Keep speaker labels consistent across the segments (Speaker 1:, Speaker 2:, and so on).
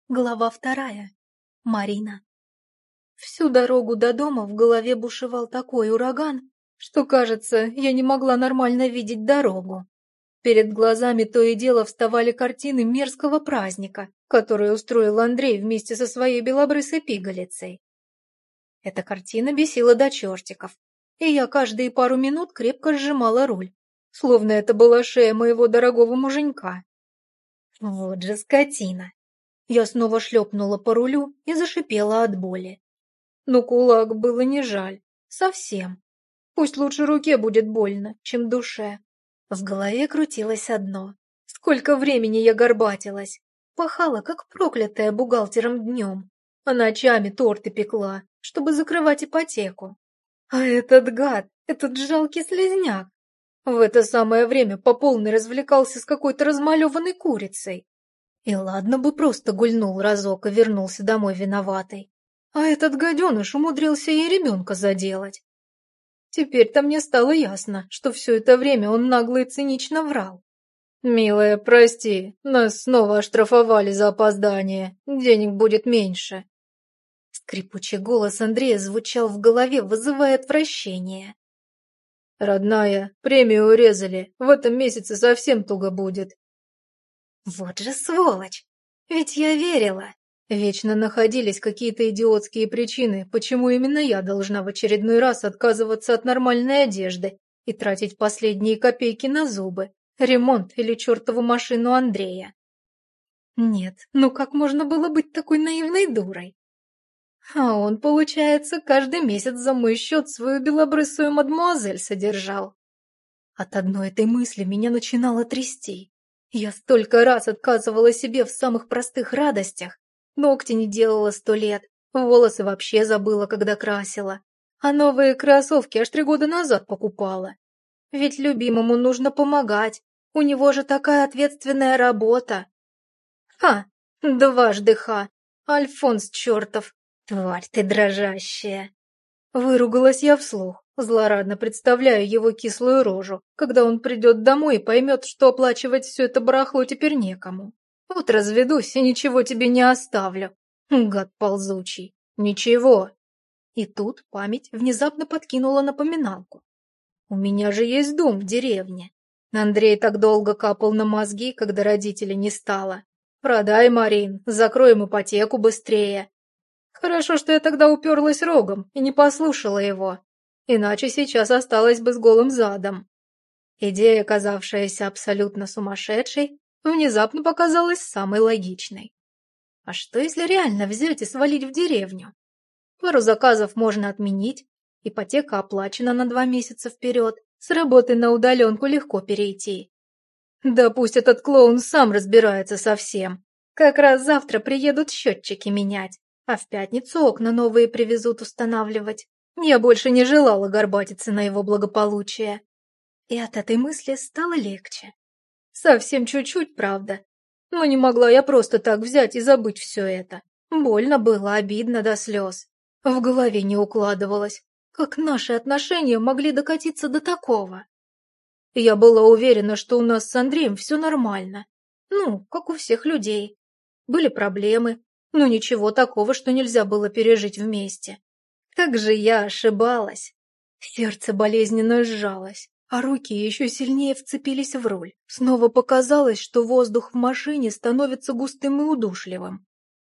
Speaker 1: Глава 2. Марина. Всю дорогу до дома в голове бушевал такой ураган, что, кажется, я не могла нормально видеть дорогу. Перед глазами то и дело вставали картины мерзкого праздника, который устроил Андрей вместе со своей белобрысой пигалицей. Эта картина бесила до чертиков, и я каждые пару минут крепко сжимала руль, словно это была шея моего дорогого муженька. Вот же скотина! Я снова шлепнула по рулю и зашипела от боли. Но кулак было не жаль. Совсем. Пусть лучше руке будет больно, чем душе. В голове крутилось одно. Сколько времени я горбатилась. Пахала, как проклятая, бухгалтером днем. А ночами торты пекла, чтобы закрывать ипотеку. А этот гад, этот жалкий слизняк, в это самое время по полной развлекался с какой-то размалеванной курицей. И ладно бы просто гульнул разок и вернулся домой виноватый. А этот гаденыш умудрился ей ребенка заделать. Теперь-то мне стало ясно, что все это время он нагло и цинично врал. «Милая, прости, нас снова оштрафовали за опоздание. Денег будет меньше». Скрипучий голос Андрея звучал в голове, вызывая отвращение. «Родная, премию урезали. В этом месяце совсем туго будет». Вот же сволочь! Ведь я верила. Вечно находились какие-то идиотские причины, почему именно я должна в очередной раз отказываться от нормальной одежды и тратить последние копейки на зубы, ремонт или чертову машину Андрея. Нет, ну как можно было быть такой наивной дурой? А он, получается, каждый месяц за мой счет свою белобрысую мадмуазель содержал. От одной этой мысли меня начинало трясти. Я столько раз отказывала себе в самых простых радостях. Ногти не делала 100 лет, волосы вообще забыла, когда красила. А новые кроссовки аж 3 года назад покупала. Ведь любимому нужно помогать, у него же такая ответственная работа. Ха, дважды ха, Альфонс чертов, тварь ты дрожащая. Выругалась я вслух, злорадно представляя его кислую рожу, когда он придет домой и поймет, что оплачивать все это барахло теперь некому. Вот разведусь и ничего тебе не оставлю. Гад ползучий. Ничего. И тут память внезапно подкинула напоминалку. У меня же есть дом в деревне. Андрей так долго капал на мозги, когда родителей не стало. Продай, Марин, закроем ипотеку быстрее. Хорошо, что я тогда уперлась рогом и не послушала его, иначе сейчас осталась бы с голым задом. Идея, казавшаяся абсолютно сумасшедшей, внезапно показалась самой логичной. А что, если реально взять и свалить в деревню? Пару заказов можно отменить, ипотека оплачена на 2 месяца вперед, с работы на удаленку легко перейти. Да пусть этот клоун сам разбирается со всем. Как раз завтра приедут счетчики менять. А в пятницу окна новые привезут устанавливать. Я больше не желала горбатиться на его благополучие. И от этой мысли стало легче. Совсем чуть-чуть, правда. Но не могла я просто так взять и забыть все это. Больно было, обидно до слез. В голове не укладывалось, как наши отношения могли докатиться до такого. Я была уверена, что у нас с Андреем все нормально. Ну, как у всех людей. Были проблемы, но ничего такого, что нельзя было пережить вместе. Как же я ошибалась. Сердце болезненно сжалось, а руки еще сильнее вцепились в руль. Снова показалось, что воздух в машине становится густым и удушливым.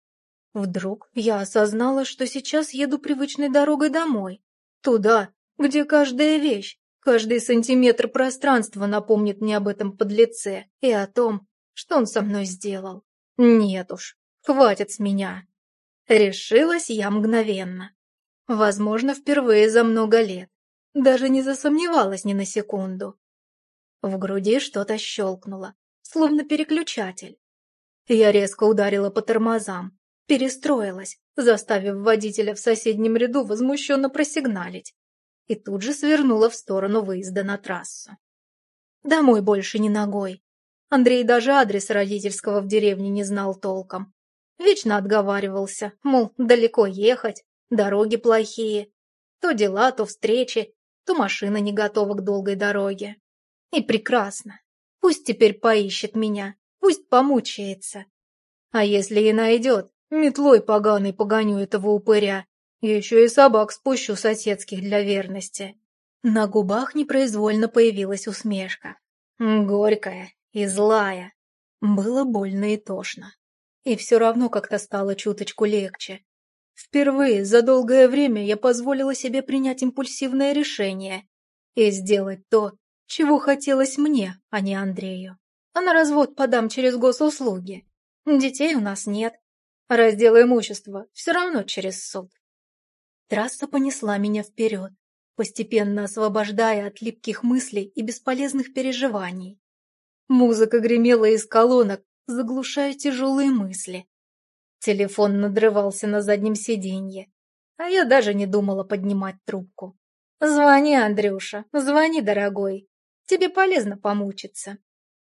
Speaker 1: Вдруг я осознала, что сейчас еду привычной дорогой домой. Туда, где каждая вещь, каждый сантиметр пространства напомнит мне об этом подлеце и о том, что он со мной сделал. Нет уж, хватит с меня. Решилась я мгновенно. Возможно, впервые за много лет. Даже не засомневалась ни на секунду. В груди что-то щелкнуло, словно переключатель. Я резко ударила по тормозам, перестроилась, заставив водителя в соседнем ряду возмущенно просигналить, и тут же свернула в сторону выезда на трассу. Домой больше ни ногой. Андрей даже адрес родительского в деревне не знал толком. Вечно отговаривался, мол, далеко ехать, дороги плохие. То дела, то встречи, то машина не готова к долгой дороге. И прекрасно. Пусть теперь поищет меня, пусть помучается. А если и найдет, Метлой поганой погоню этого упыря. Еще и собак спущу соседских для верности. На губах непроизвольно появилась усмешка. Горькая и злая. Было больно и тошно. И все равно как-то стало чуточку легче. Впервые за долгое время я позволила себе принять импульсивное решение и сделать то, чего хотелось мне, а не Андрею. А на развод подам через госуслуги. Детей у нас нет. Раздел имущества все равно через суд. Трасса понесла меня вперед, постепенно освобождая от липких мыслей и бесполезных переживаний. Музыка гремела из колонок, заглушая тяжелые мысли. Телефон надрывался на заднем сиденье, а я даже не думала поднимать трубку. «Звони, Андрюша, звони, дорогой. Тебе полезно помучиться».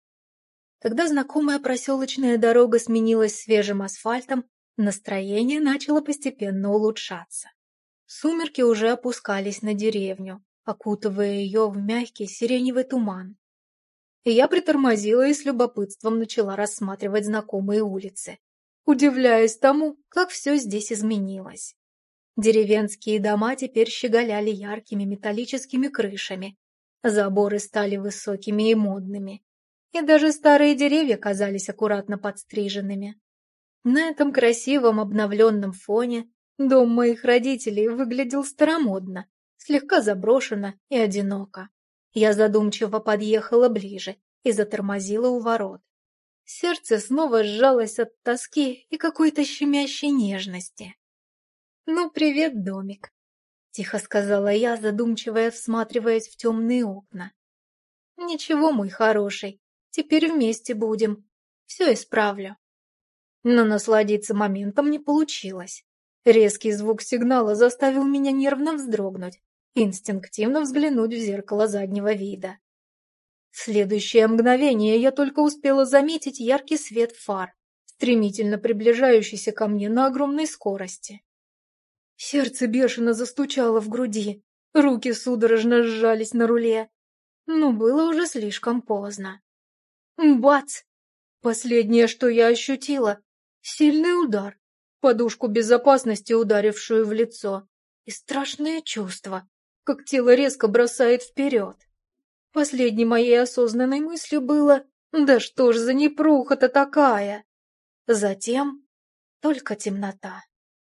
Speaker 1: Когда знакомая проселочная дорога сменилась свежим асфальтом, настроение начало постепенно улучшаться. Сумерки уже опускались на деревню, окутывая ее в мягкий сиреневый туман. И я притормозила и с любопытством начала рассматривать знакомые улицы, удивляясь тому, как все здесь изменилось. Деревенские дома теперь щеголяли яркими металлическими крышами, заборы стали высокими и модными, и даже старые деревья казались аккуратно подстриженными. На этом красивом обновленном фоне дом моих родителей выглядел старомодно, слегка заброшенно и одиноко. Я задумчиво подъехала ближе и затормозила у ворот. Сердце снова сжалось от тоски и какой-то щемящей нежности. «Ну, привет, домик», — тихо сказала я, задумчиво всматриваясь в темные окна. «Ничего, мой хороший, теперь вместе будем. Все исправлю». Но насладиться моментом не получилось. Резкий звук сигнала заставил меня нервно вздрогнуть и инстинктивно взглянуть в зеркало заднего вида. В следующее мгновение я только успела заметить яркий свет фар, стремительно приближающийся ко мне на огромной скорости. Сердце бешено застучало в груди, руки судорожно сжались на руле, но было уже слишком поздно. Бац! Последнее, что я ощутила — сильный удар, подушку безопасности, ударившую в лицо, и страшное чувство, как тело резко бросает вперед. Последней моей осознанной мыслью было: «Да что ж за непруха-то такая?» Затем только темнота.